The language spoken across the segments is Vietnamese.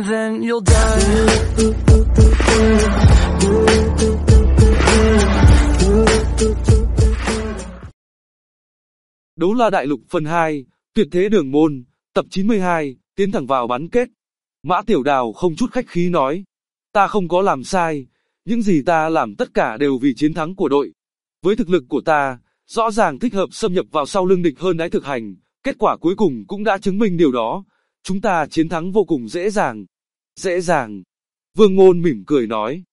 and then you'll die. Đấu La Đại Lục phần 2, Tuyệt Thế Đường Môn, tập 92, tiến thẳng vào bán kết. Mã Tiểu Đào không chút khách khí nói, ta không có làm sai, những gì ta làm tất cả đều vì chiến thắng của đội. Với thực lực của ta, rõ ràng thích hợp xâm nhập vào sau lưng địch hơn Đái Thực Hành, kết quả cuối cùng cũng đã chứng minh điều đó. Chúng ta chiến thắng vô cùng dễ dàng. Dễ dàng. Vương Ngôn mỉm cười nói,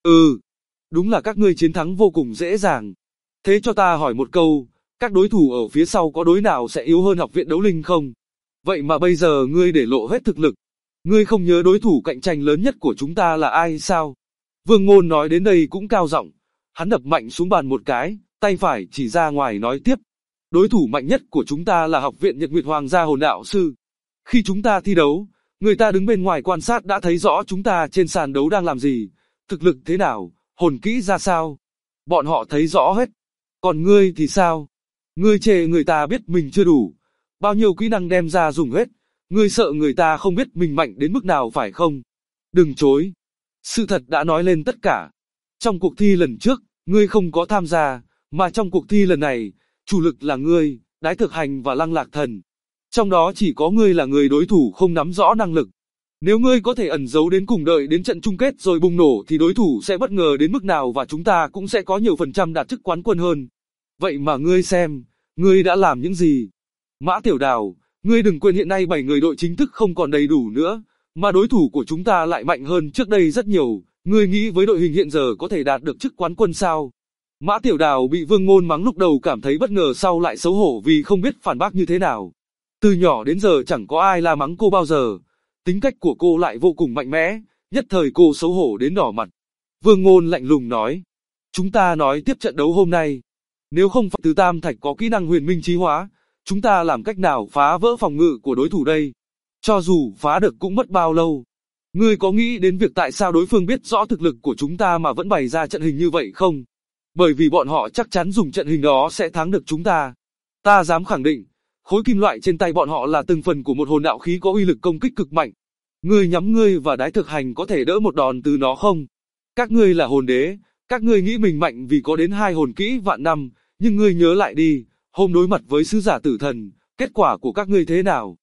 đúng là các ngươi chiến thắng vô cùng dễ dàng. Thế cho ta hỏi một câu, các đối thủ ở phía sau có đối nào sẽ yếu hơn Học viện Đấu Linh không? Vậy mà bây giờ ngươi để lộ hết thực lực. Ngươi không nhớ đối thủ cạnh tranh lớn nhất của chúng ta là ai sao? Vương Ngôn nói đến đây cũng cao giọng, hắn đập mạnh xuống bàn một cái, tay phải chỉ ra ngoài nói tiếp. Đối thủ mạnh nhất của chúng ta là Học viện Nhật Nguyệt Hoàng gia Hồn Đạo Sư. Khi chúng ta thi đấu, người ta đứng bên ngoài quan sát đã thấy rõ chúng ta trên sàn đấu đang làm gì, thực lực thế nào, hồn kỹ ra sao. Bọn họ thấy rõ hết. Còn ngươi thì sao? Ngươi chê người ta biết mình chưa đủ, bao nhiêu kỹ năng đem ra dùng hết, ngươi sợ người ta không biết mình mạnh đến mức nào phải không? Đừng chối. Sự thật đã nói lên tất cả. Trong cuộc thi lần trước, ngươi không có tham gia, mà trong cuộc thi lần này, chủ lực là ngươi, Đái Thực Hành và Lăng Lạc Thần. Trong đó chỉ có ngươi là người đối thủ không nắm rõ năng lực. Nếu ngươi có thể ẩn giấu đến cùng đợi đến trận chung kết rồi bùng nổ thì đối thủ sẽ bất ngờ đến mức nào và chúng ta cũng sẽ có nhiều phần trăm đạt chức quán quân hơn. Vậy mà ngươi xem, ngươi đã làm những gì? Mã Tiểu Đào, ngươi đừng quên hiện nay 7 người đội chính thức không còn đầy đủ nữa, mà đối thủ của chúng ta lại mạnh hơn trước đây rất nhiều, ngươi nghĩ với đội hình hiện giờ có thể đạt được chức quán quân sao? Mã Tiểu Đào bị Vương Ngôn mắng lúc đầu cảm thấy bất ngờ, sau lại xấu hổ vì không biết phản bác như thế nào. Từ nhỏ đến giờ chẳng có ai la mắng cô bao giờ, tính cách của cô lại vô cùng mạnh mẽ, nhất thời cô xấu hổ đến đỏ mặt. Vương Ngôn lạnh lùng nói, chúng ta nói tiếp trận đấu hôm nay. Nếu không phải Từ Tam Thạch có kỹ năng huyền minh chí hóa, chúng ta làm cách nào phá vỡ phòng ngự của đối thủ đây? Cho dù phá được cũng mất bao lâu? Ngươi có nghĩ đến việc tại sao đối phương biết rõ thực lực của chúng ta mà vẫn bày ra trận hình như vậy không? Bởi vì bọn họ chắc chắn dùng trận hình đó sẽ thắng được chúng ta. Ta dám khẳng định, khối kim loại trên tay bọn họ là từng phần của một hồn đạo khí có uy lực công kích cực mạnh. Ngươi nhắm ngươi và Đái Thực Hành có thể đỡ một đòn từ nó không? Các ngươi là hồn đế, các ngươi nghĩ mình mạnh vì có đến 2 hồn kỹ vạn năm, nhưng ngươi nhớ lại đi, hôm đối mặt với sứ giả tử thần, kết quả của các ngươi thế nào?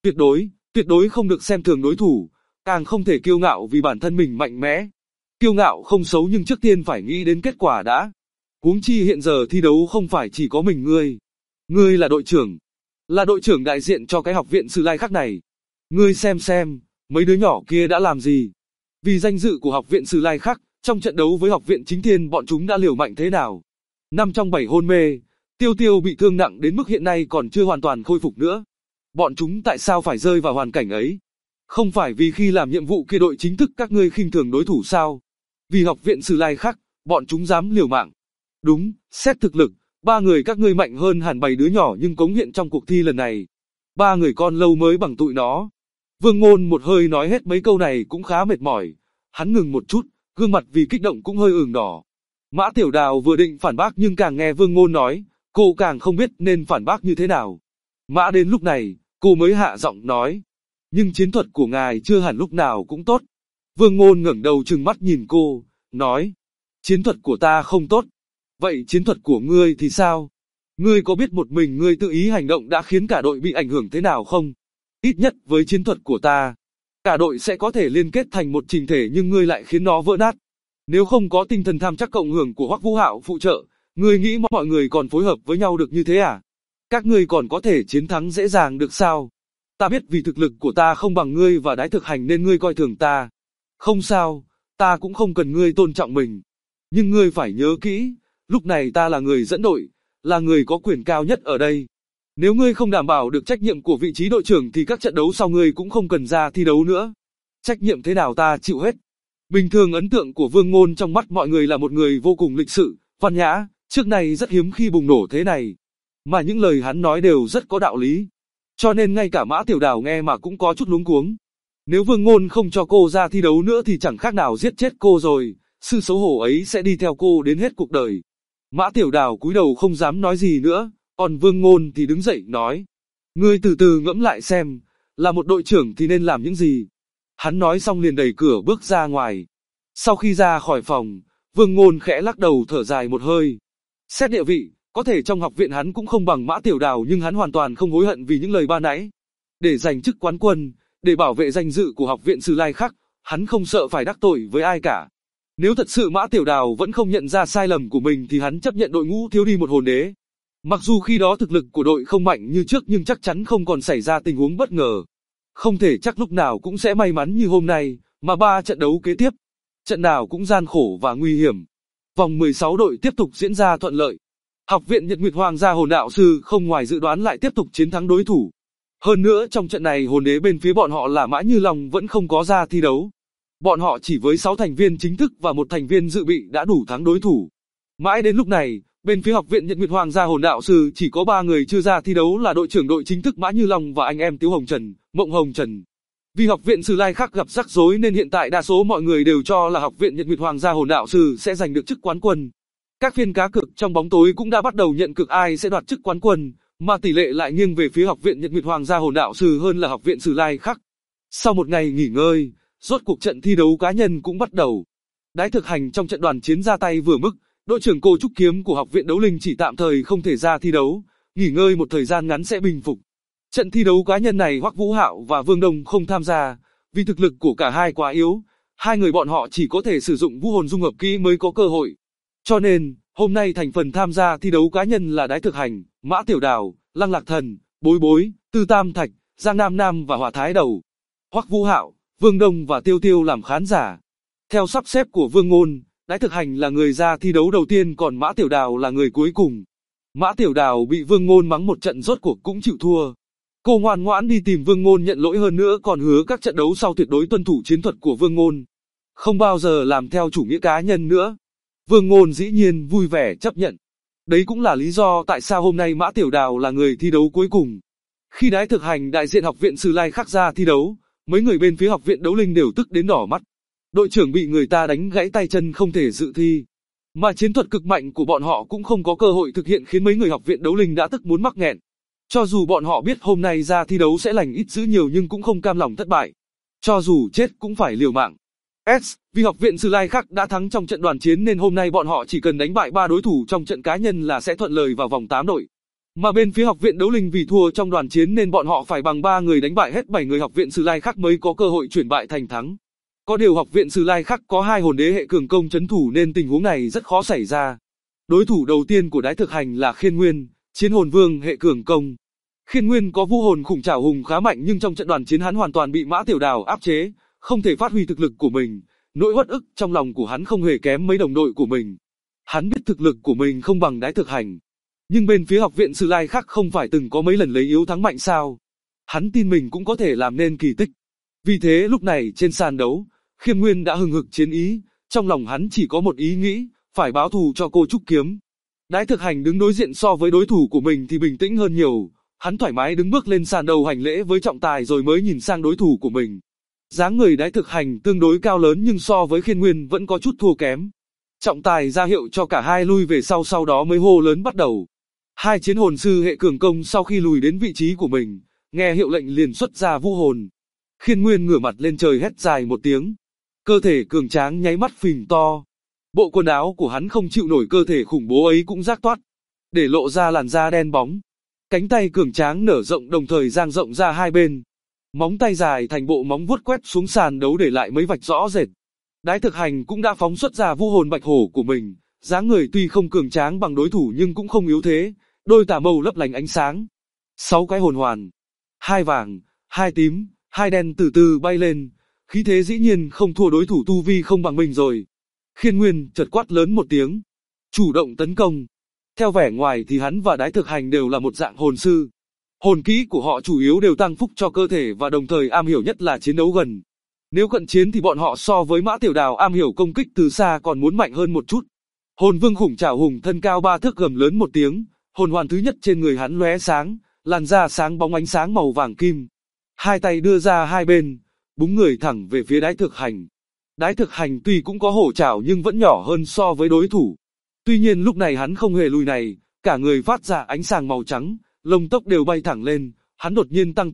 Tuyệt đối không được xem thường đối thủ, càng không thể kiêu ngạo vì bản thân mình mạnh mẽ. Kiêu ngạo không xấu nhưng trước tiên phải nghĩ đến kết quả đã. Huống chi hiện giờ thi đấu không phải chỉ có mình ngươi. Ngươi là đội trưởng đại diện cho cái Học viện Sử Lai Khắc này. Ngươi xem, mấy đứa nhỏ kia đã làm gì? Vì danh dự của Học viện Sử Lai Khắc, trong trận đấu với Học viện Chính Thiên bọn chúng đã liều mạnh thế nào? 5 trong 7 hôn mê, Tiêu bị thương nặng đến mức hiện nay còn chưa hoàn toàn khôi phục nữa. Bọn chúng tại sao phải rơi vào hoàn cảnh ấy? Không phải vì khi làm nhiệm vụ kia đội chính thức các ngươi khinh thường đối thủ sao? Vì Học viện Sử Lai Khắc, bọn chúng dám liều mạng. Đúng, xét thực lực, 3 người các ngươi mạnh hơn hẳn 7 đứa nhỏ nhưng cống hiến trong cuộc thi lần này. 3 người con lâu mới bằng tụi nó. Vương Ngôn một hơi nói hết mấy câu này cũng khá mệt mỏi. Hắn ngừng một chút, gương mặt vì kích động cũng hơi ửng đỏ. Mã Tiểu Đào vừa định phản bác nhưng càng nghe Vương Ngôn nói, cô càng không biết nên phản bác như thế nào. Mã đến lúc này, cô mới hạ giọng nói, nhưng chiến thuật của ngài chưa hẳn lúc nào cũng tốt. Vương Ngôn ngẩng đầu trừng mắt nhìn cô, nói, chiến thuật của ta không tốt. Vậy chiến thuật của ngươi thì sao? Ngươi có biết một mình ngươi tự ý hành động đã khiến cả đội bị ảnh hưởng thế nào không? Ít nhất với chiến thuật của ta, cả đội sẽ có thể liên kết thành một chỉnh thể nhưng ngươi lại khiến nó vỡ nát. Nếu không có tinh thần tham chắc cộng hưởng của Hoắc Vũ Hạo phụ trợ, ngươi nghĩ mọi người còn phối hợp với nhau được như thế à? Các ngươi còn có thể chiến thắng dễ dàng được sao? Ta biết vì thực lực của ta không bằng ngươi và Đái Thực Hành nên ngươi coi thường ta. Không sao, ta cũng không cần ngươi tôn trọng mình. Nhưng ngươi phải nhớ kỹ, lúc này ta là người dẫn đội, là người có quyền cao nhất ở đây. Nếu ngươi không đảm bảo được trách nhiệm của vị trí đội trưởng thì các trận đấu sau ngươi cũng không cần ra thi đấu nữa. Trách nhiệm thế nào ta chịu hết. Bình thường ấn tượng của Vương Ngôn trong mắt mọi người là một người vô cùng lịch sự, văn nhã, trước này rất hiếm khi bùng nổ thế này. Mà những lời hắn nói đều rất có đạo lý. Cho nên ngay cả Mã Tiểu Đào nghe mà cũng có chút luống cuống. Nếu Vương Ngôn không cho cô ra thi đấu nữa thì chẳng khác nào giết chết cô rồi, sự xấu hổ ấy sẽ đi theo cô đến hết cuộc đời. Mã Tiểu Đào cúi đầu không dám nói gì nữa, còn Vương Ngôn thì đứng dậy nói. Ngươi từ từ ngẫm lại xem, là một đội trưởng thì nên làm những gì. Hắn nói xong liền đẩy cửa bước ra ngoài. Sau khi ra khỏi phòng, Vương Ngôn khẽ lắc đầu thở dài một hơi. Xét địa vị, có thể trong học viện hắn cũng không bằng Mã Tiểu Đào, nhưng hắn hoàn toàn không hối hận vì những lời ban nãy. Để giành chức quán quân, để bảo vệ danh dự của học viện Sử Lai Khắc, hắn không sợ phải đắc tội với ai cả. Nếu thật sự Mã Tiểu Đào vẫn không nhận ra sai lầm của mình thì hắn chấp nhận đội ngũ thiếu đi một hồn đế. Mặc dù khi đó thực lực của đội không mạnh như trước nhưng chắc chắn không còn xảy ra tình huống bất ngờ. Không thể chắc lúc nào cũng sẽ may mắn như hôm nay, mà 3 trận đấu kế tiếp, trận nào cũng gian khổ và nguy hiểm. Vòng 16 đội tiếp tục diễn ra thuận lợi. Học viện Nhật Nguyệt Hoàng gia Hồn Đạo Sư không ngoài dự đoán lại tiếp tục chiến thắng đối thủ. Hơn nữa trong trận này hồn đế bên phía bọn họ là Mã Như Long vẫn không có ra thi đấu. Bọn họ chỉ với 6 thành viên chính thức và 1 thành viên dự bị đã đủ thắng đối thủ. Mãi đến lúc này, bên phía học viện Nhật Nguyệt Hoàng gia Hồn Đạo Sư chỉ có 3 người chưa ra thi đấu là đội trưởng đội chính thức Mã Như Long và anh em Tiếu Hồng Trần, Mộng Hồng Trần. Vì học viện Sử Lai Khắc gặp rắc rối nên hiện tại đa số mọi người đều cho là học viện Nhật Nguyệt Hoàng gia Hồn Đạo Sư sẽ giành được chức quán quân. Các phiên cá cược trong bóng tối cũng đã bắt đầu nhận cược ai sẽ đoạt chức quán quân, mà tỷ lệ lại nghiêng về phía học viện Nhật Nguyệt Hoàng gia Hồn Đạo Sư hơn là học viện Sử Lai Khắc. Sau một ngày nghỉ ngơi, rốt cuộc trận thi đấu cá nhân cũng bắt đầu. Đái Thực Hành trong trận đoàn chiến ra tay vừa mức, đội trưởng Cô Trúc Kiếm của học viện Đấu Linh chỉ tạm thời không thể ra thi đấu, nghỉ ngơi một thời gian ngắn sẽ bình phục. Trận thi đấu cá nhân này Hoắc Vũ Hạo và Vương Đông không tham gia, vì thực lực của cả hai quá yếu, hai người bọn họ chỉ có thể sử dụng vũ hồn dung hợp kỹ mới có cơ hội. Cho nên, hôm nay thành phần tham gia thi đấu cá nhân là Đái Thực Hành, Mã Tiểu Đào, Lăng Lạc Thần, Bối Bối, Tư Tam Thạch, Giang Nam Nam và Hỏa Thái Đầu. Hoắc Vũ Hạo, Vương Đông và Tiêu Tiêu làm khán giả. Theo sắp xếp của Vương Ngôn, Đái Thực Hành là người ra thi đấu đầu tiên còn Mã Tiểu Đào là người cuối cùng. Mã Tiểu Đào bị Vương Ngôn mắng một trận rốt cuộc cũng chịu thua. Cô ngoan ngoãn đi tìm Vương Ngôn nhận lỗi hơn nữa còn hứa các trận đấu sau tuyệt đối tuân thủ chiến thuật của Vương Ngôn. Không bao giờ làm theo chủ nghĩa cá nhân nữa. Vương Ngôn dĩ nhiên vui vẻ chấp nhận. Đấy cũng là lý do tại sao hôm nay Mã Tiểu Đào là người thi đấu cuối cùng. Khi Đái Thực Hành đại diện học viện Sử Lai Khắc ra thi đấu, mấy người bên phía học viện Đấu Linh đều tức đến đỏ mắt. Đội trưởng bị người ta đánh gãy tay chân không thể dự thi. Mà chiến thuật cực mạnh của bọn họ cũng không có cơ hội thực hiện khiến mấy người học viện Đấu Linh đã tức muốn mắc nghẹn. Cho dù bọn họ biết hôm nay ra thi đấu sẽ lành ít dữ nhiều nhưng cũng không cam lòng thất bại. Cho dù chết cũng phải liều mạng. Vì học viện Sử Lai Khắc đã thắng trong trận đoàn chiến nên hôm nay bọn họ chỉ cần đánh bại 3 đối thủ trong trận cá nhân là sẽ thuận lợi vào vòng 8 đội. Mà bên phía học viện Đấu Linh vì thua trong đoàn chiến nên bọn họ phải bằng 3 người đánh bại hết 7 người học viện Sử Lai Khắc mới có cơ hội chuyển bại thành thắng. Có điều học viện Sử Lai Khắc có 2 hồn đế hệ cường công trấn thủ nên tình huống này rất khó xảy ra. Đối thủ đầu tiên của Đái Thực Hành là Khiên Nguyên, chiến hồn vương hệ cường công. Khiên Nguyên có vũ hồn khủng trảo hùng khá mạnh nhưng trong trận đoàn chiến hắn hoàn toàn bị Mã Tiểu Đào áp chế, không thể phát huy thực lực của mình. Nỗi uất ức trong lòng của hắn không hề kém mấy đồng đội của mình. Hắn biết thực lực của mình không bằng Đái Thực Hành. Nhưng bên phía học viện Sử Lai Khắc không phải từng có mấy lần lấy yếu thắng mạnh sao. Hắn tin mình cũng có thể làm nên kỳ tích. Vì thế lúc này trên sàn đấu, Khiêm Nguyên đã hừng hực chiến ý, trong lòng hắn chỉ có một ý nghĩ, phải báo thù cho Cô Trúc Kiếm. Đái Thực Hành đứng đối diện so với đối thủ của mình thì bình tĩnh hơn nhiều, hắn thoải mái đứng bước lên sàn đầu hành lễ với trọng tài rồi mới nhìn sang đối thủ của mình. Dáng người Đái Thực Hành tương đối cao lớn nhưng so với Khiên Nguyên vẫn có chút thua kém. Trọng tài ra hiệu cho cả hai lui về sau đó mới hô lớn bắt đầu. Hai chiến hồn sư hệ cường công sau khi lùi đến vị trí của mình, nghe hiệu lệnh liền xuất ra vũ hồn. Khiên Nguyên ngửa mặt lên trời hét dài một tiếng. Cơ thể cường tráng nháy mắt phình to. Bộ quần áo của hắn không chịu nổi cơ thể khủng bố ấy cũng rách toát, để lộ ra làn da đen bóng. Cánh tay cường tráng nở rộng đồng thời dang rộng ra hai bên. Móng tay dài thành bộ móng vuốt quét xuống sàn đấu để lại mấy vạch rõ rệt. Đái Thực Hành cũng đã phóng xuất ra vũ hồn bạch hổ của mình, dáng người tuy không cường tráng bằng đối thủ nhưng cũng không yếu thế, đôi tà mâu lấp lánh ánh sáng. 6 cái hồn hoàn, 2 vàng, 2 tím, 2 đen từ từ bay lên, khí thế dĩ nhiên không thua đối thủ tu vi không bằng mình rồi. Khiên Nguyên chợt quát lớn một tiếng, chủ động tấn công. Theo vẻ ngoài thì hắn và Đái Thực Hành đều là một dạng hồn sư. Hồn kỹ của họ chủ yếu đều tăng phúc cho cơ thể và đồng thời am hiểu nhất là chiến đấu gần. Nếu cận chiến thì bọn họ so với Mã Tiểu Đào am hiểu công kích từ xa còn muốn mạnh hơn một chút. Hồn vương khủng trảo hùng thân cao 3 thước gầm lớn một tiếng, hồn hoàn thứ nhất trên người hắn lóe sáng, làn da sáng bóng ánh sáng màu vàng kim. Hai tay đưa ra hai bên, búng người thẳng về phía Đái Thực Hành. Đái Thực Hành tuy cũng có hổ trảo nhưng vẫn nhỏ hơn so với đối thủ. Tuy nhiên lúc này hắn không hề lùi này, cả người phát ra ánh sáng màu trắng, lông tóc đều bay thẳng lên, hắn đột nhiên tăng tốc,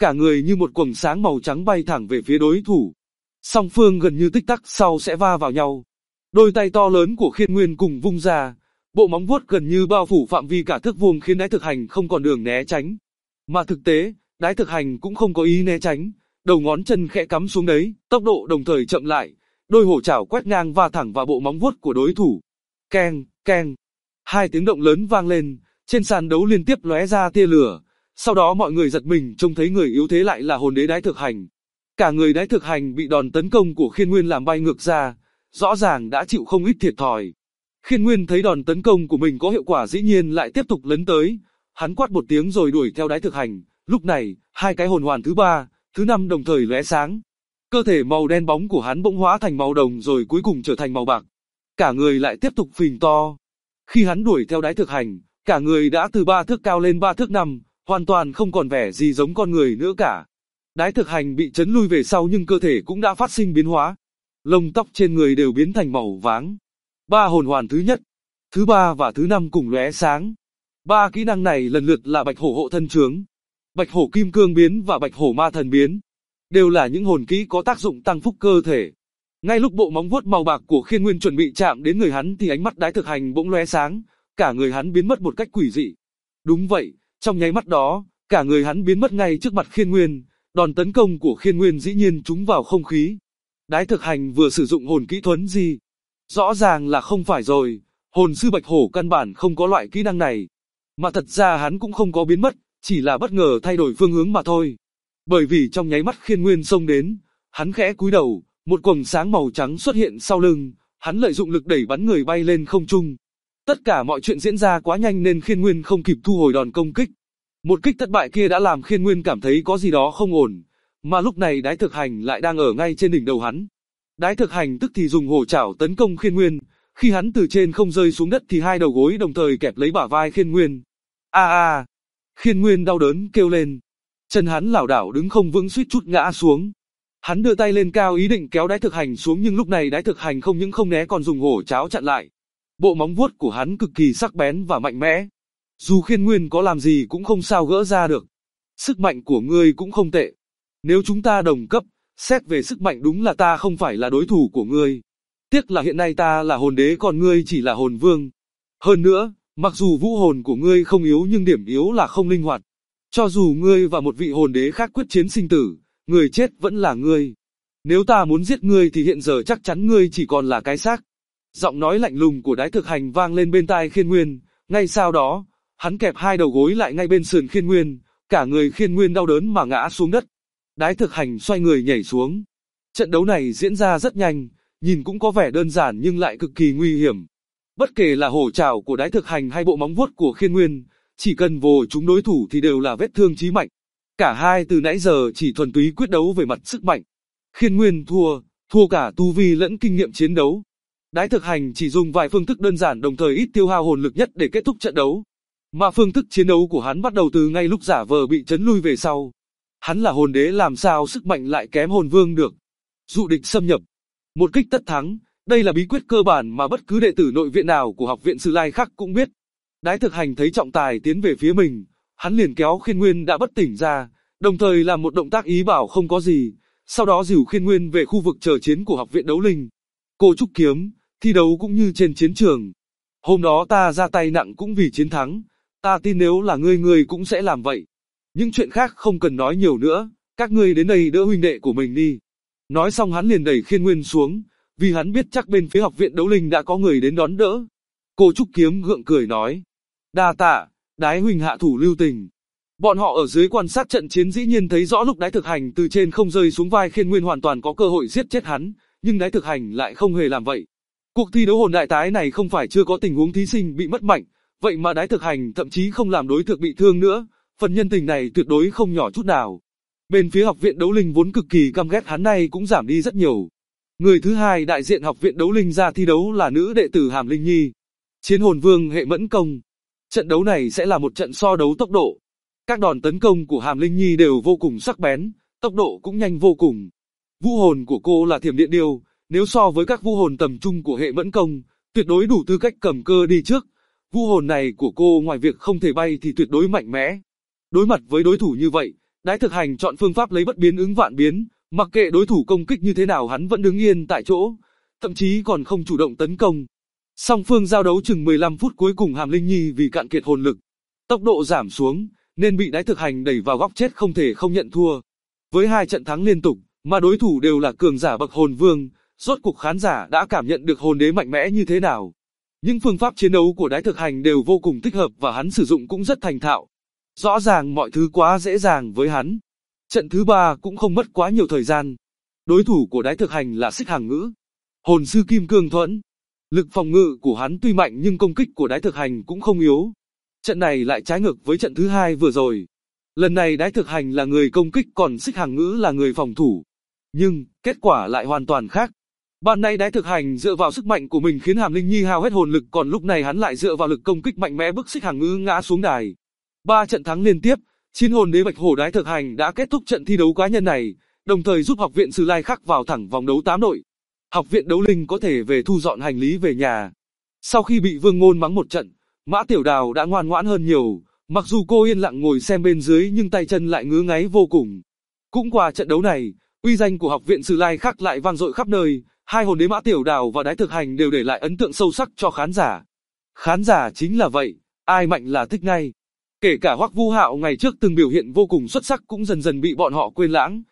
cả người như một quầng sáng màu trắng bay thẳng về phía đối thủ. Song phương gần như tích tắc sau sẽ va vào nhau. Đôi tay to lớn của Khiên Nguyên cùng vung ra, bộ móng vuốt gần như bao phủ phạm vi cả thước vuông khiến Đái Thực Hành không còn đường né tránh. Mà thực tế, Đái Thực Hành cũng không có ý né tránh, đầu ngón chân khẽ cắm xuống đấy, tốc độ đồng thời chậm lại, đôi hổ chảo quét ngang va thẳng vào bộ móng vuốt của đối thủ. Keng, keng. Hai tiếng động lớn vang lên, trên sàn đấu liên tiếp lóe ra tia lửa. Sau đó mọi người giật mình trông thấy người yếu thế lại là hồn đế Đái Thực Hành. Cả người Đái Thực Hành bị đòn tấn công của Khiên Nguyên làm bay ngược ra, rõ ràng đã chịu không ít thiệt thòi. Khiên Nguyên thấy đòn tấn công của mình có hiệu quả dĩ nhiên lại tiếp tục lấn tới. Hắn quát một tiếng rồi đuổi theo Đái Thực Hành. Lúc này, hai cái hồn hoàn thứ ba, thứ năm đồng thời lóe sáng. Cơ thể màu đen bóng của hắn bỗng hóa thành màu đồng rồi cuối cùng trở thành màu bạc. Cả người lại tiếp tục phình to. Khi hắn đuổi theo Đái Thực Hành, cả người đã từ 3 thước cao lên 3 thước 5, hoàn toàn không còn vẻ gì giống con người nữa cả. Đái Thực Hành bị chấn lui về sau nhưng cơ thể cũng đã phát sinh biến hóa. Lông tóc trên người đều biến thành màu váng. 3 hồn hoàn thứ nhất, thứ 3 và thứ 5 cùng lóe sáng. 3 kỹ năng này lần lượt là Bạch Hổ Hộ Thân Chướng, Bạch Hổ Kim Cương Biến và Bạch Hổ Ma Thần Biến. Đều là những hồn kỹ có tác dụng tăng phúc cơ thể. Ngay lúc bộ móng vuốt màu bạc của Khiên Nguyên chuẩn bị chạm đến người hắn thì ánh mắt Đái Thực Hành bỗng lóe sáng, cả người hắn biến mất một cách quỷ dị. Đúng vậy, trong nháy mắt đó, cả người hắn biến mất ngay trước mặt Khiên Nguyên, đòn tấn công của Khiên Nguyên dĩ nhiên trúng vào không khí. Đái Thực Hành vừa sử dụng hồn kỹ thuấn di. Rõ ràng là không phải rồi, hồn sư Bạch Hổ căn bản không có loại kỹ năng này. Mà thật ra hắn cũng không có biến mất, chỉ là bất ngờ thay đổi phương hướng mà thôi. Bởi vì trong nháy mắt Khiên Nguyên xông đến, hắn khẽ cúi đầu, một quầng sáng màu trắng xuất hiện sau lưng, hắn lợi dụng lực đẩy bắn người bay lên không trung. Tất cả mọi chuyện diễn ra quá nhanh nên Khiên Nguyên không kịp thu hồi đòn công kích. Một kích thất bại kia đã làm Khiên Nguyên cảm thấy có gì đó không ổn, mà lúc này Đái Thực Hành lại đang ở ngay trên đỉnh đầu hắn. Đái Thực Hành tức thì dùng hổ chảo tấn công Khiên Nguyên, khi hắn từ trên không rơi xuống đất thì hai đầu gối đồng thời kẹp lấy bả vai Khiên Nguyên. A! Khiên Nguyên đau đớn kêu lên. Chân hắn lảo đảo đứng không vững suýt chút ngã xuống. Hắn đưa tay lên cao ý định kéo Đái Thực Hành xuống nhưng lúc này Đái Thực Hành không những không né còn dùng hổ chảo chặn lại. Bộ móng vuốt của hắn cực kỳ sắc bén và mạnh mẽ. Dù Khiên Nguyên có làm gì cũng không sao gỡ ra được. Sức mạnh của ngươi cũng không tệ. Nếu chúng ta đồng cấp, xét về sức mạnh đúng là ta không phải là đối thủ của ngươi. Tiếc là hiện nay ta là hồn đế còn ngươi chỉ là hồn vương. Hơn nữa, mặc dù vũ hồn của ngươi không yếu nhưng điểm yếu là không linh hoạt. Cho dù ngươi và một vị hồn đế khác quyết chiến sinh tử, người chết vẫn là ngươi. Nếu ta muốn giết ngươi thì hiện giờ chắc chắn ngươi chỉ còn là cái xác. Giọng nói lạnh lùng của Đái Thực Hành vang lên bên tai Khiên Nguyên, ngay sau đó, hắn kẹp hai đầu gối lại ngay bên sườn Khiên Nguyên, cả người Khiên Nguyên đau đớn mà ngã xuống đất. Đái Thực Hành xoay người nhảy xuống. Trận đấu này diễn ra rất nhanh, nhìn cũng có vẻ đơn giản nhưng lại cực kỳ nguy hiểm. Bất kể là hổ chảo của Đái Thực Hành hay bộ móng vuốt của Khiên Nguyên, chỉ cần vồ chúng đối thủ thì đều là vết thương chí mạnh. Cả hai từ nãy giờ chỉ thuần túy quyết đấu về mặt sức mạnh. Khiên Nguyên thua cả tu vi lẫn kinh nghiệm chiến đấu. Đái Thực Hành chỉ dùng vài phương thức đơn giản đồng thời ít tiêu hao hồn lực nhất để kết thúc trận đấu. Mà phương thức chiến đấu của hắn bắt đầu từ ngay lúc giả vờ bị chấn lui về sau. Hắn là hồn đế làm sao sức mạnh lại kém hồn vương được. Dụ địch xâm nhập. Một kích tất thắng, đây là bí quyết cơ bản mà bất cứ đệ tử nội viện nào của học viện Sử Lai khác cũng biết. Đái Thực Hành thấy trọng tài tiến về phía mình, hắn liền kéo Khiên Nguyên đã bất tỉnh ra, đồng thời làm một động tác ý bảo không có gì, sau đó dìu Khiên Nguyên về khu vực chờ chiến của học viện đấu linh. Cô Trúc Kiếm, thi đấu cũng như trên chiến trường. Hôm đó ta ra tay nặng cũng vì chiến thắng, ta tin nếu là ngươi cũng sẽ làm vậy. Những chuyện khác không cần nói nhiều nữa, các ngươi đến đây đỡ huynh đệ của mình đi. Nói xong hắn liền đẩy Khiên Nguyên xuống, vì hắn biết chắc bên phía học viện đấu linh đã có người đến đón đỡ. Cô Trúc Kiếm gượng cười nói, đa tạ, Đái huynh hạ thủ lưu tình. Bọn họ ở dưới quan sát trận chiến dĩ nhiên thấy rõ lúc Đái Thực Hành từ trên không rơi xuống vai Khiên Nguyên hoàn toàn có cơ hội giết chết hắn, nhưng Đái Thực Hành lại không hề làm vậy. Cuộc thi đấu hồn đại tái này không phải chưa có tình huống thí sinh bị mất mạnh, vậy mà Đái Thực Hành thậm chí không làm đối tượng bị thương nữa, phần nhân tình này tuyệt đối không nhỏ chút nào. Bên phía học viện đấu linh vốn cực kỳ căm ghét hắn này cũng giảm đi rất nhiều. Người thứ hai đại diện học viện đấu linh ra thi đấu là nữ đệ tử Hàm Linh Nhi. Chiến hồn vương hệ mẫn công. Trận đấu này sẽ là một trận so đấu tốc độ. Các đòn tấn công của Hàm Linh Nhi đều vô cùng sắc bén, tốc độ cũng nhanh vô cùng. Vũ hồn của cô là Thiểm Điện Điêu, nếu so với các vũ hồn tầm trung của hệ mẫn công, tuyệt đối đủ tư cách cầm cơ đi trước. Vũ hồn này của cô ngoài việc không thể bay thì tuyệt đối mạnh mẽ. Đối mặt với đối thủ như vậy, Đái Thực Hành chọn phương pháp lấy bất biến ứng vạn biến, mặc kệ đối thủ công kích như thế nào hắn vẫn đứng yên tại chỗ, thậm chí còn không chủ động tấn công. Song phương giao đấu chừng 15 phút cuối cùng Hàm Linh Nhi vì cạn kiệt hồn lực, tốc độ giảm xuống, nên bị Đái Thực Hành đẩy vào góc chết không thể không nhận thua. Với 2 trận thắng liên tục, mà đối thủ đều là cường giả bậc hồn vương, rốt cuộc khán giả đã cảm nhận được hồn đế mạnh mẽ như thế nào. Những phương pháp chiến đấu của Đái Thực Hành đều vô cùng thích hợp và hắn sử dụng cũng rất thành thạo. Rõ ràng mọi thứ quá dễ dàng với hắn. Trận thứ 3 cũng không mất quá nhiều thời gian. Đối thủ của Đái Thực Hành là Xích Hàng Ngữ, hồn sư Kim Cương Thuẫn. Lực phòng ngự của hắn tuy mạnh nhưng công kích của Đái Thực Hành cũng không yếu. Trận này lại trái ngược với trận thứ 2 vừa rồi. Lần này Đái Thực Hành là người công kích còn Xích Hàng Ngữ là người phòng thủ. Nhưng, kết quả lại hoàn toàn khác. Ban nãy Đái Thực Hành dựa vào sức mạnh của mình khiến Hàm Linh Nhi hao hết hồn lực, còn lúc này hắn lại dựa vào lực công kích mạnh mẽ bức Xích Hàng Ngữ ngã xuống đài. 3 trận thắng liên tiếp, Chiến hồn đế Bạch Hổ Đái Thực Hành đã kết thúc trận thi đấu cá nhân này, đồng thời giúp học viện Sử Lai Khắc vào thẳng vòng đấu 8 đội. Học viện Đấu Linh có thể về thu dọn hành lý về nhà. Sau khi bị Vương Ngôn mắng một trận, Mã Tiểu Đào đã ngoan ngoãn hơn nhiều, mặc dù cô yên lặng ngồi xem bên dưới nhưng tay chân lại ngứa ngáy vô cùng. Cũng qua trận đấu này, uy danh của học viện Sử Lai Khắc lại vang dội khắp nơi, hai hồn đế Mã Tiểu Đào và Đái Thực Hành đều để lại ấn tượng sâu sắc cho khán giả. Khán giả chính là vậy, ai mạnh là thích ngay. Kể cả Hoắc Vũ Hạo ngày trước từng biểu hiện vô cùng xuất sắc cũng dần dần bị bọn họ quên lãng.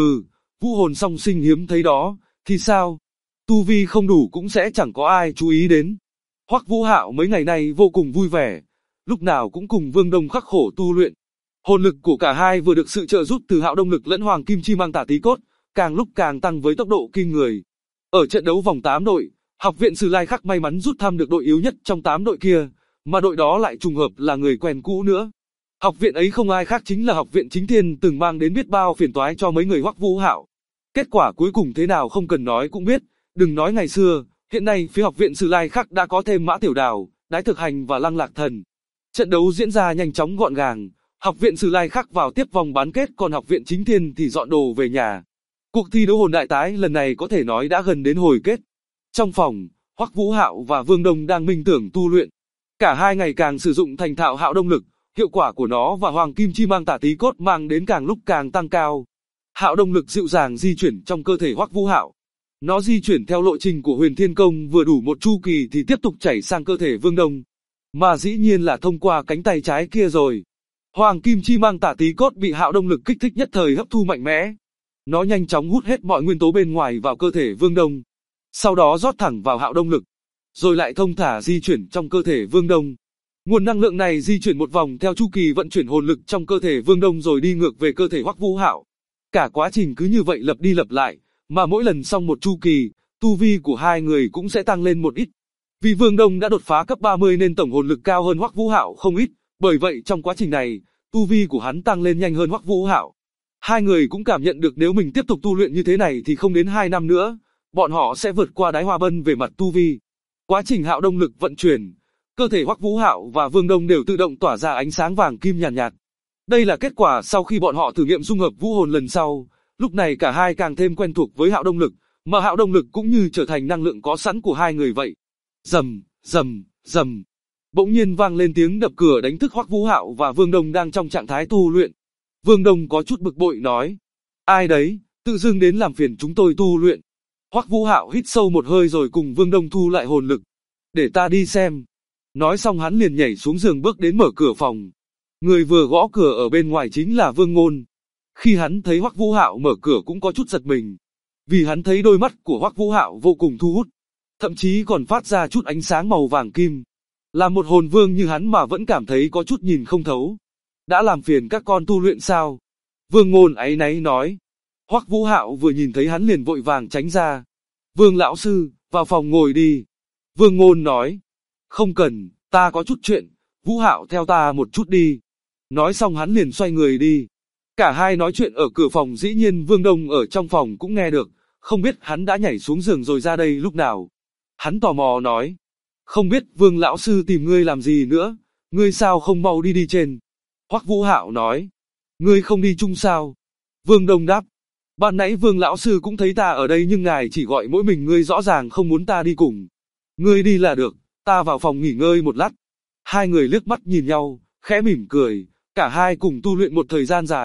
Vũ hồn song sinh hiếm thấy đó, thì sao? Tu vi không đủ cũng sẽ chẳng có ai chú ý đến. Hoắc Vũ Hạo mấy ngày nay vô cùng vui vẻ, lúc nào cũng cùng Vương Đông khắc khổ tu luyện. Hồn lực của cả hai vừa được sự trợ giúp từ Hạo Đông lực lẫn Hoàng Kim Chi Mang Tả Tí Cốt, càng lúc càng tăng với tốc độ kinh người. Ở trận đấu vòng 8 đội, học viện Sử Lai Khắc may mắn rút thăm được đội yếu nhất trong 8 đội kia, mà đội đó lại trùng hợp là người quen cũ nữa. Học viện ấy không ai khác chính là học viện Chính Thiên từng mang đến biết bao phiền toái cho mấy người Hoắc Vũ Hạo. Kết quả cuối cùng thế nào không cần nói cũng biết, đừng nói ngày xưa, hiện nay phía học viện Sử Lai Khắc đã có thêm Mã Tiểu Đào, Đái Thực Hành và Lăng Lạc Thần. Trận đấu diễn ra nhanh chóng gọn gàng, học viện Sử Lai Khắc vào tiếp vòng bán kết còn học viện Chính Thiên thì dọn đồ về nhà. Cuộc thi đấu hồn đại tái lần này có thể nói đã gần đến hồi kết. Trong phòng, Hoắc Vũ Hạo và Vương Đông đang minh tưởng tu luyện. Cả hai ngày càng sử dụng thành thạo Hạo Đông lực, hiệu quả của nó và Hoàng Kim Chi Mang Tả Tí Cốt mang đến càng lúc càng tăng cao. Hạo Đông lực dịu dàng di chuyển trong cơ thể Hoắc Vũ Hạo. Nó di chuyển theo lộ trình của Huyền Thiên Công vừa đủ một chu kỳ thì tiếp tục chảy sang cơ thể Vương Đông. Mà dĩ nhiên là thông qua cánh tay trái kia rồi. Hoàng Kim Chi Mang Tả Tí Cốt bị Hạo Đông lực kích thích nhất thời hấp thu mạnh mẽ. Nó nhanh chóng hút hết mọi nguyên tố bên ngoài vào cơ thể Vương Đông. Sau đó rót thẳng vào Hạo Đông lực, rồi lại thông thả di chuyển trong cơ thể Vương Đông. Nguồn năng lượng này di chuyển một vòng theo chu kỳ vận chuyển hồn lực trong cơ thể Vương Đông rồi đi ngược về cơ thể Hoắc Vũ Hạo. Cả quá trình cứ như vậy lặp đi lặp lại, mà mỗi lần xong một chu kỳ, tu vi của hai người cũng sẽ tăng lên một ít. Vì Vương Đông đã đột phá cấp 30 nên tổng hồn lực cao hơn Hoắc Vũ Hạo không ít, bởi vậy trong quá trình này, tu vi của hắn tăng lên nhanh hơn Hoắc Vũ Hạo. Hai người cũng cảm nhận được nếu mình tiếp tục tu luyện như thế này thì không đến 2 năm nữa, bọn họ sẽ vượt qua Đái Hoa Bân về mặt tu vi. Quá trình Hạo Đông lực vận chuyển, cơ thể Hoắc Vũ Hạo và Vương Đông đều tự động tỏa ra ánh sáng vàng kim nhàn nhạt. Đây là kết quả sau khi bọn họ thử nghiệm dung hợp vũ hồn lần sau, lúc này cả hai càng thêm quen thuộc với Hạo Đông lực, mà Hạo Đông lực cũng như trở thành năng lượng có sẵn của hai người vậy. Rầm, rầm, rầm. Bỗng nhiên vang lên tiếng đập cửa đánh thức Hoắc Vũ Hạo và Vương Đông đang trong trạng thái tu luyện. Vương Đông có chút bực bội nói: "Ai đấy, tự dưng đến làm phiền chúng tôi tu luyện." Hoắc Vũ Hạo hít sâu một hơi rồi cùng Vương Đông thu lại hồn lực. "Để ta đi xem." Nói xong hắn liền nhảy xuống giường bước đến mở cửa phòng. Người vừa gõ cửa ở bên ngoài chính là Vương Ngôn. Khi hắn thấy Hoắc Vũ Hạo mở cửa cũng có chút giật mình, vì hắn thấy đôi mắt của Hoắc Vũ Hạo vô cùng thu hút, thậm chí còn phát ra chút ánh sáng màu vàng kim. Là một hồn vương như hắn mà vẫn cảm thấy có chút nhìn không thấu. "Đã làm phiền các con tu luyện sao?" Vương Ngôn áy náy nói. Hoắc Vũ Hạo vừa nhìn thấy hắn liền vội vàng tránh ra. "Vương lão sư, vào phòng ngồi đi." Vương Ngôn nói. "Không cần, ta có chút chuyện, Vũ Hạo theo ta một chút đi." Nói xong hắn liền xoay người đi. Cả hai nói chuyện ở cửa phòng, dĩ nhiên Vương Đông ở trong phòng cũng nghe được, không biết hắn đã nhảy xuống giường rồi ra đây lúc nào. Hắn tò mò nói: "Không biết Vương lão sư tìm ngươi làm gì nữa, ngươi sao không mau đi đi trên?" Hoắc Vũ Hạo nói: "Ngươi không đi chung sao?" Vương Đông đáp: "Ban nãy Vương lão sư cũng thấy ta ở đây nhưng ngài chỉ gọi mỗi mình ngươi, rõ ràng không muốn ta đi cùng. Ngươi đi là được, ta vào phòng nghỉ ngơi một lát." Hai người liếc mắt nhìn nhau, khẽ mỉm cười, cả hai cùng tu luyện một thời gian dài,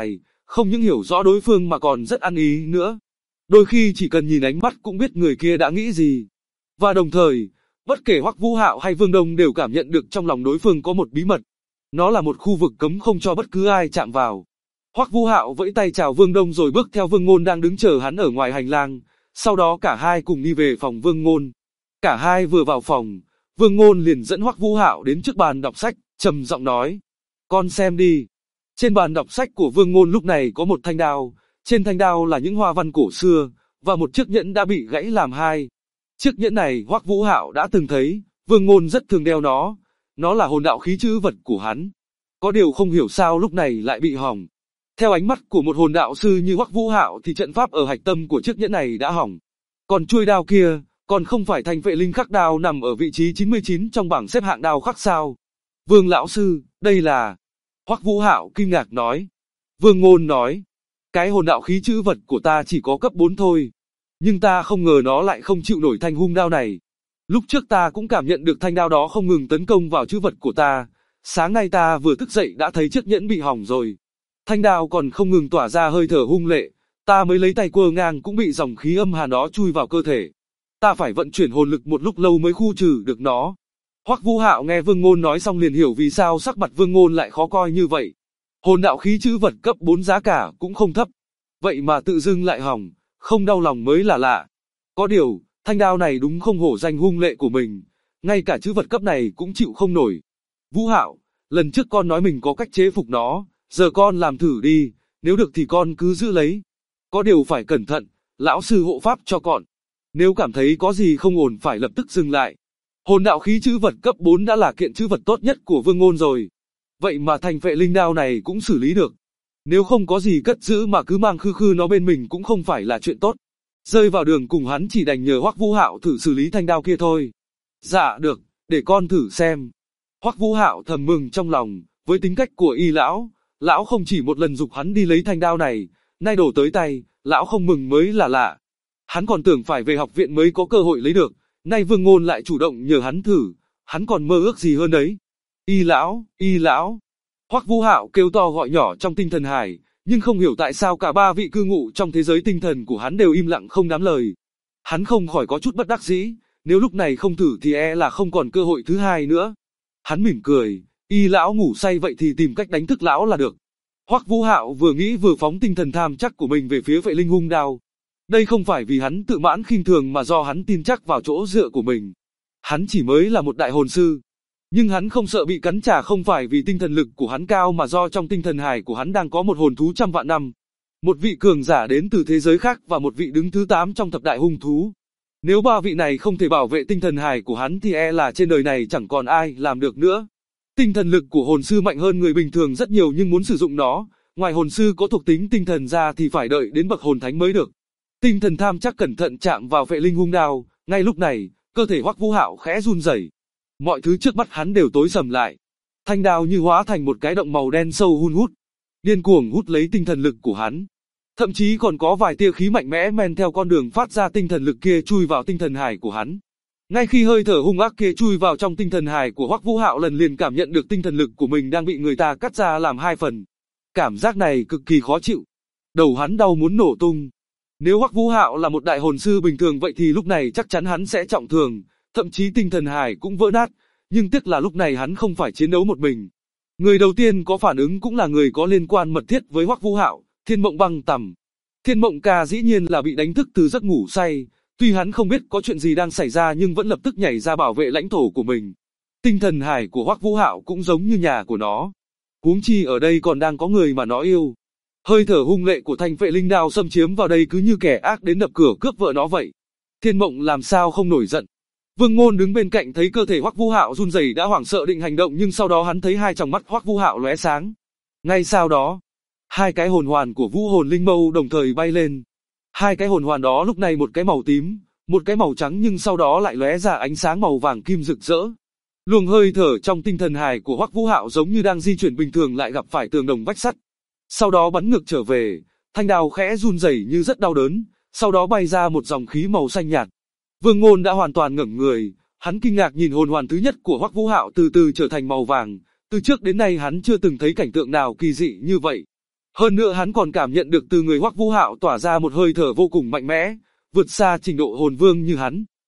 không những hiểu rõ đối phương mà còn rất ăn ý nữa. Đôi khi chỉ cần nhìn ánh mắt cũng biết người kia đã nghĩ gì. Và đồng thời, bất kể Hoắc Vũ Hạo hay Vương Đông đều cảm nhận được trong lòng đối phương có một bí mật. Nó là một khu vực cấm không cho bất cứ ai chạm vào. Hoắc Vũ Hạo vẫy tay chào Vương Đông rồi bước theo Vương Ngôn đang đứng chờ hắn ở ngoài hành lang. Sau đó cả hai cùng đi về phòng Vương Ngôn. Cả hai vừa vào phòng, Vương Ngôn liền dẫn Hoắc Vũ Hạo đến trước bàn đọc sách, trầm giọng nói: "Con xem đi." Trên bàn đọc sách của Vương Ngôn lúc này có một thanh đao, trên thanh đao là những hoa văn cổ xưa, và một chiếc nhẫn đã bị gãy làm hai. Chiếc nhẫn này Hoắc Vũ Hạo đã từng thấy, Vương Ngôn rất thường đeo nó là hồn đạo khí trữ vật của hắn. Có điều không hiểu sao lúc này lại bị hỏng. Theo ánh mắt của một hồn đạo sư như Hoắc Vũ Hạo thì trận pháp ở hạch tâm của chiếc nhẫn này đã hỏng. Còn chuôi đao kia, còn không phải thanh vệ linh khắc đao nằm ở vị trí 99 trong bảng xếp hạng đao khắc sao? Vương lão sư, đây là... Hoắc Vũ Hạo kinh ngạc nói. Vương Ngôn nói, cái hồn đạo khí trữ vật của ta chỉ có cấp 4 thôi. Nhưng ta không ngờ nó lại không chịu nổi thanh hung đao này. Lúc trước ta cũng cảm nhận được thanh đao đó không ngừng tấn công vào trữ vật của ta. Sáng nay ta vừa thức dậy đã thấy chiếc nhẫn bị hỏng rồi. Thanh đao còn không ngừng tỏa ra hơi thở hung lệ. Ta mới lấy tay quơ ngang cũng bị dòng khí âm hàn đó chui vào cơ thể. Ta phải vận chuyển hồn lực một lúc lâu mới khu trừ được nó. Hoắc Vũ Hạo nghe Vương Ngôn nói xong liền hiểu vì sao sắc mặt Vương Ngôn lại khó coi như vậy. Hồn đạo khí trữ vật cấp 4 giá cả cũng không thấp. Vậy mà tự dưng lại hỏng, không đau lòng mới là lạ. Có điều, thanh đao này đúng không hổ danh hung lệ của mình. Ngay cả trữ vật cấp này cũng chịu không nổi. Vũ Hạo, lần trước con nói mình có cách chế phục nó, giờ con làm thử đi, nếu được thì con cứ giữ lấy. Có điều phải cẩn thận, lão sư hộ pháp cho con. Nếu cảm thấy có gì không ổn phải lập tức dừng lại. Hồn đạo khí trữ vật cấp 4 đã là kiện trữ vật tốt nhất của Vương Ngôn rồi. Vậy mà thanh vệ linh đao này cũng xử lý được. Nếu không có gì cất giữ mà cứ mang khư khư nó bên mình cũng không phải là chuyện tốt. Rơi vào đường cùng hắn chỉ đành nhờ Hoắc Vũ Hạo thử xử lý thanh đao kia thôi. Dạ được, để con thử xem. Hoắc Vũ Hạo thầm mừng trong lòng, với tính cách của Y lão không chỉ một lần giục hắn đi lấy thanh đao này, nay đổ tới tay, lão không mừng mới là lạ. Hắn còn tưởng phải về học viện mới có cơ hội lấy được, nay Vương Ngôn lại chủ động nhờ hắn thử, hắn còn mơ ước gì hơn đấy. Y lão. Hoắc Vũ Hạo kêu to gọi nhỏ trong tinh thần hải, nhưng không hiểu tại sao cả ba vị cư ngụ trong thế giới tinh thần của hắn đều im lặng không đám lời. Hắn không khỏi có chút bất đắc dĩ, nếu lúc này không thử thì là không còn cơ hội thứ hai nữa. Hắn mỉm cười, Y lão ngủ say vậy thì tìm cách đánh thức lão là được. Hoắc Vũ Hạo vừa nghĩ vừa phóng tinh thần tham chắc của mình về phía vệ linh hung đao. Đây không phải vì hắn tự mãn khinh thường mà do hắn tin chắc vào chỗ dựa của mình. Hắn chỉ mới là một đại hồn sư. Nhưng hắn không sợ bị cắn trả không phải vì tinh thần lực của hắn cao mà do trong tinh thần hải của hắn đang có một hồn thú trăm vạn năm. Một vị cường giả đến từ thế giới khác và một vị đứng thứ 8 trong thập đại hung thú. Nếu ba vị này không thể bảo vệ tinh thần hải của hắn thì là trên đời này chẳng còn ai làm được nữa. Tinh thần lực của hồn sư mạnh hơn người bình thường rất nhiều nhưng muốn sử dụng nó, ngoài hồn sư có thuộc tính tinh thần ra thì phải đợi đến bậc hồn thánh mới được. Tinh thần tham chắc cẩn thận chạm vào vệ linh hung đao, ngay lúc này, cơ thể Hoắc Vũ Hạo khẽ run rẩy. Mọi thứ trước mắt hắn đều tối sầm lại. Thanh đao như hóa thành một cái động màu đen sâu hun hút, điên cuồng hút lấy tinh thần lực của hắn. Thậm chí còn có vài tia khí mạnh mẽ men theo con đường phát ra tinh thần lực kia chui vào tinh thần hải của hắn. Ngay khi hơi thở hung ác kia chui vào trong tinh thần hải của Hoắc Vũ Hạo lần liền cảm nhận được tinh thần lực của mình đang bị người ta cắt ra làm hai phần. Cảm giác này cực kỳ khó chịu. Đầu hắn đau muốn nổ tung. Nếu Hoắc Vũ Hạo là một đại hồn sư bình thường vậy thì lúc này chắc chắn hắn sẽ trọng thương, thậm chí tinh thần hải cũng vỡ nát, nhưng tiếc là lúc này hắn không phải chiến đấu một mình. Người đầu tiên có phản ứng cũng là người có liên quan mật thiết với Hoắc Vũ Hạo, Thiên Mộng Băng Tầm. Thiên Mộng Ca dĩ nhiên là bị đánh thức từ giấc ngủ say, tuy hắn không biết có chuyện gì đang xảy ra nhưng vẫn lập tức nhảy ra bảo vệ lãnh thổ của mình. Tinh thần hải của Hoắc Vũ Hạo cũng giống như nhà của nó. Huống chi ở đây còn đang có người mà nó yêu. Hơi thở hung lệ của thanh vệ linh đao xâm chiếm vào đây cứ như kẻ ác đến đập cửa cướp vợ nó vậy. Thiên Mộng làm sao không nổi giận. Vương Ngôn đứng bên cạnh thấy cơ thể Hoắc Vũ Hạo run rẩy đã hoảng sợ định hành động nhưng sau đó hắn thấy hai tròng mắt Hoắc Vũ Hạo lóe sáng. Ngay sau đó, hai cái hồn hoàn của Vũ Hồn Linh Mâu đồng thời bay lên. Hai cái hồn hoàn đó lúc này một cái màu tím, một cái màu trắng nhưng sau đó lại lóe ra ánh sáng màu vàng kim rực rỡ. Luồng hơi thở trong tinh thần hải của Hoắc Vũ Hạo giống như đang di chuyển bình thường lại gặp phải tường đồng vách sắt. Sau đó bắn ngược trở về, thanh đao khẽ run rẩy như rất đau đớn, sau đó bay ra một dòng khí màu xanh nhạt. Vương Ngôn đã hoàn toàn ngẩng người, hắn kinh ngạc nhìn hồn hoàn thứ nhất của Hoắc Vũ Hạo từ từ trở thành màu vàng, từ trước đến nay hắn chưa từng thấy cảnh tượng nào kỳ dị như vậy. Hơn nữa hắn còn cảm nhận được từ người Hoắc Vũ Hạo tỏa ra một hơi thở vô cùng mạnh mẽ, vượt xa trình độ hồn vương như hắn.